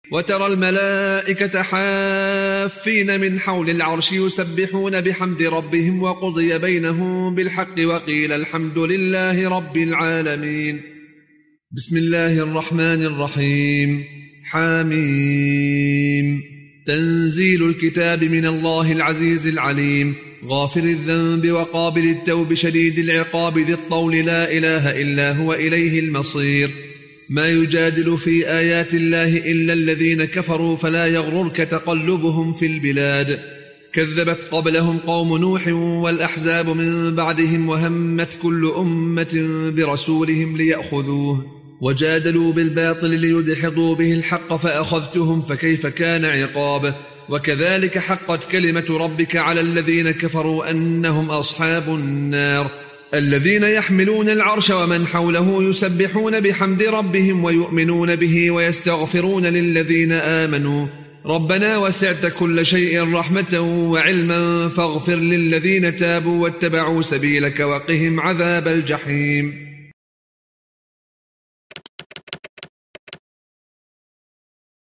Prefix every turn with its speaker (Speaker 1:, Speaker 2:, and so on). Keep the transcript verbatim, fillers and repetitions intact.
Speaker 1: وترى الملائكة حافين من حول العرش يسبحون بحمد ربهم وقضي بينهم بالحق وقيل الحمد لله رب العالمين. بسم الله الرحمن الرحيم. حاميم. تنزيل الكتاب من الله العزيز العليم، غافر الذنب وقابل التوب شديد العقاب ذي الطول، لا إله إلا هو إليه المصير. ما يجادل في آيات الله إلا الذين كفروا فلا يغررك تقلبهم في البلاد. كذبت قبلهم قوم نوح والأحزاب من بعدهم، وهمت كل أمة برسولهم ليأخذوه، وجادلوا بالباطل ليدحضوا به الحق فأخذتهم فكيف كان عقاب. وكذلك حقت كلمة ربك على الذين كفروا أنهم أصحاب النار. الذين يحملون العرش ومن حوله يسبحون بحمد ربهم ويؤمنون به ويستغفرون للذين آمنوا ربنا وسعت كل شيء رحمة وعلما فاغفر للذين تابوا واتبعوا سبيلك وقهم عذاب الجحيم.